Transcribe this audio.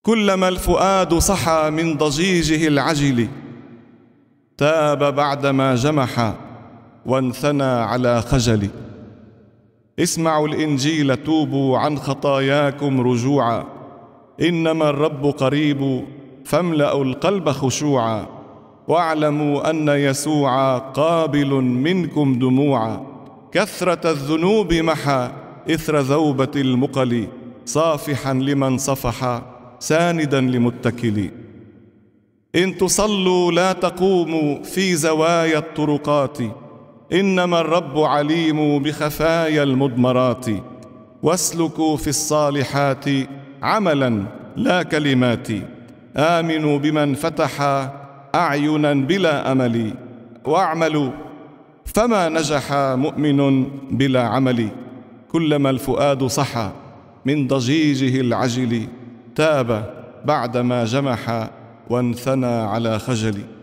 كلما الفؤاد صحى من ضجيجه العجل، تاب بعدما جمح وانثنى على خجل. اسمعوا الإنجيل توبوا عن خطاياكم رجوعا، إنما الرب قريب فاملأوا القلب خشوعا. واعلموا أن يسوع قابل منكم دموعا، كثرة الذنوب محى إثر ذوبة المقل، صافحا لمن صفح ساندا لمتكل. إن تصلوا لا تقوموا في زوايا الطرقات، إنما الرب عليم بخفايا المضمرات. واسلكوا في الصالحات عملا لا كلمات، آمنوا بمن فتح أعينا بلا أمل. واعملوا فما نجح مؤمن بلا عمل. كلما الفؤاد صحى من ضجيجه العجل، تاب بعدما جمح وانثنى على خجل.